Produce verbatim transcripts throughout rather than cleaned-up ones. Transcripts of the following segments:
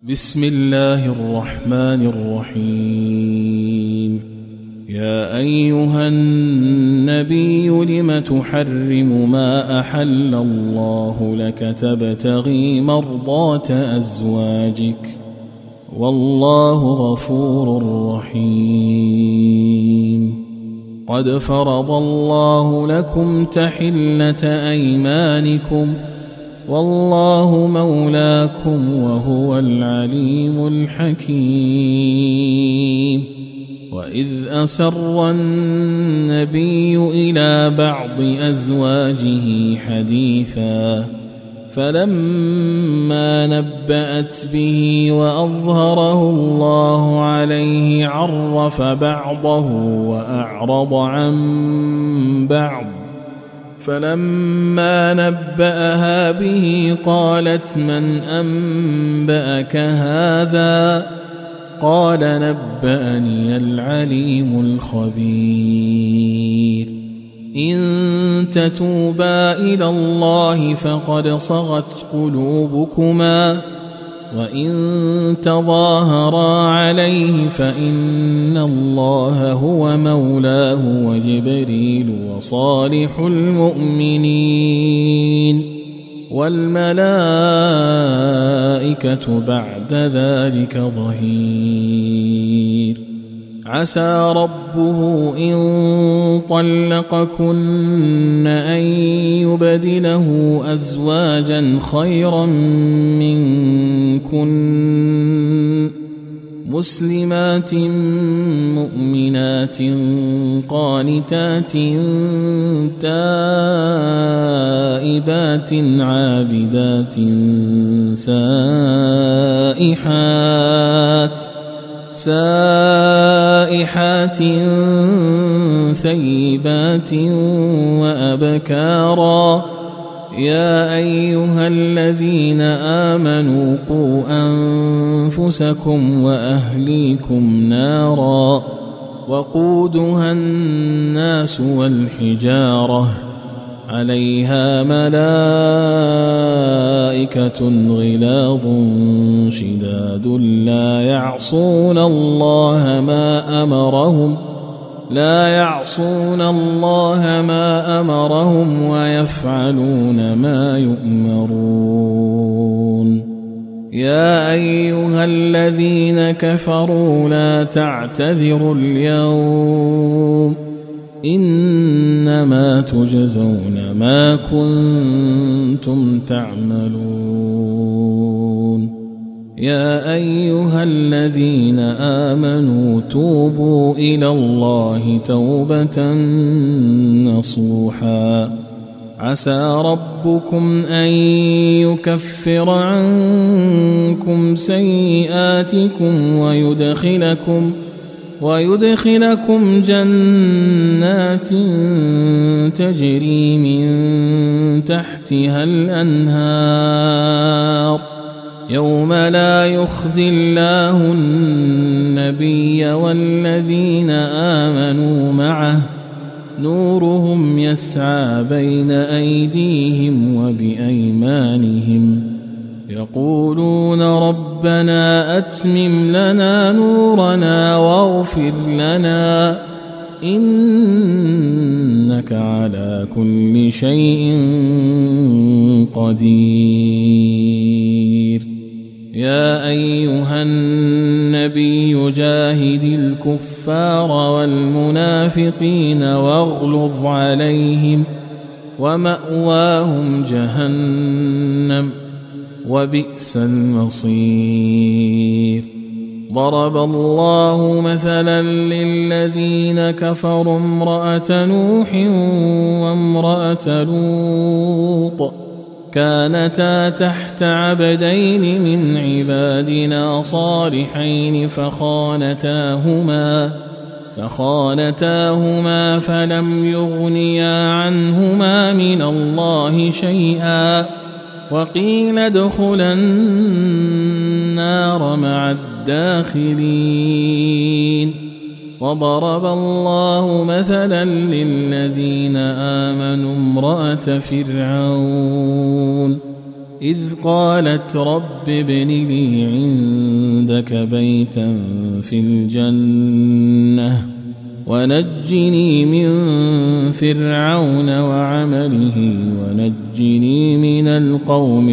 بسم الله الرحمن الرحيم. يا أيها النبي لم تحرم ما أحل الله لك تبتغي مرضات أزواجك والله غفور رحيم. قد فرض الله لكم تحلة أيمانكم والله مولاكم وهو العليم الحكيم. وإذ أسر النبي إلى بعض أزواجه حديثا فلما نبأت به وأظهره الله عليه عرف بعضه وأعرض عن بعض، فلما نبأها به قالت من أنبأك هذا؟ قال نبأني العليم الخبير. إن تتوبا إلى الله فقد صغت قلوبكما وإن تظاهرا عليه فإن الله هو مولاه وجبريل وصالح المؤمنين والملائكة بعد ذلك ظهير. عسى ربه إن طلقكن أن يبدله أزواجا خيرا منكن مسلمات مؤمنات قانتات تائبات عابدات سائحات سائحات ثيبات وأبكارا. يا أيها الذين آمنوا قوا أنفسكم وأهليكم نارا وقودها الناس والحجارة عليها ملائكة غلاظ شداد لا يعصون الله ما أمرهم لا يعصون الله ما أمرهم ويفعلون ما يؤمرون. يا أيها الذين كفروا لا تعتذروا اليوم إنما تجزون ما كنتم تعملون. يا أيها الذين آمنوا توبوا إلى الله توبة نصوحا عسى ربكم أن يكفر عنكم سيئاتكم ويدخلكم ويدخلكم جنات تجري من تحتها الأنهار يوم لا يخزي الله النبي والذين آمنوا معه نورهم يسعى بين أيديهم وبأيمانهم يقولون ربنا أتمم لنا نورنا واغفر لنا إنك على كل شيء قدير. يا أيها النبي جاهد الكفار والمنافقين واغلظ عليهم ومأواهم جهنم وبئس المصير. ضرب الله مثلا للذين كفروا امرأة نوح وامرأة لوط كانتا تحت عبدين من عبادنا صالحين فخانتاهما فخانتاهما فلم يغنيا عنهما من الله شيئا وقيل ادخلا النار مع الداخلين. وضرب الله مثلا للذين آمنوا امرأة فرعون إذ قالت رب ابن لي عندك لك بيتا في الجنة ونجني من فرعون وعمله ونجني من القوم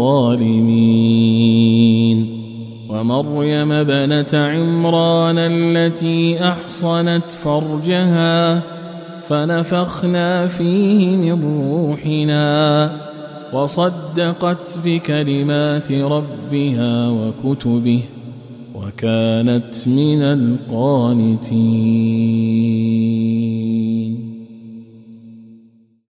الظالمين ومريم ابنة عمران التي أحصنت فرجها فنفخنا فيه من روحنا وصدقت بكلمات ربها وكتبه وكانت من القانتين.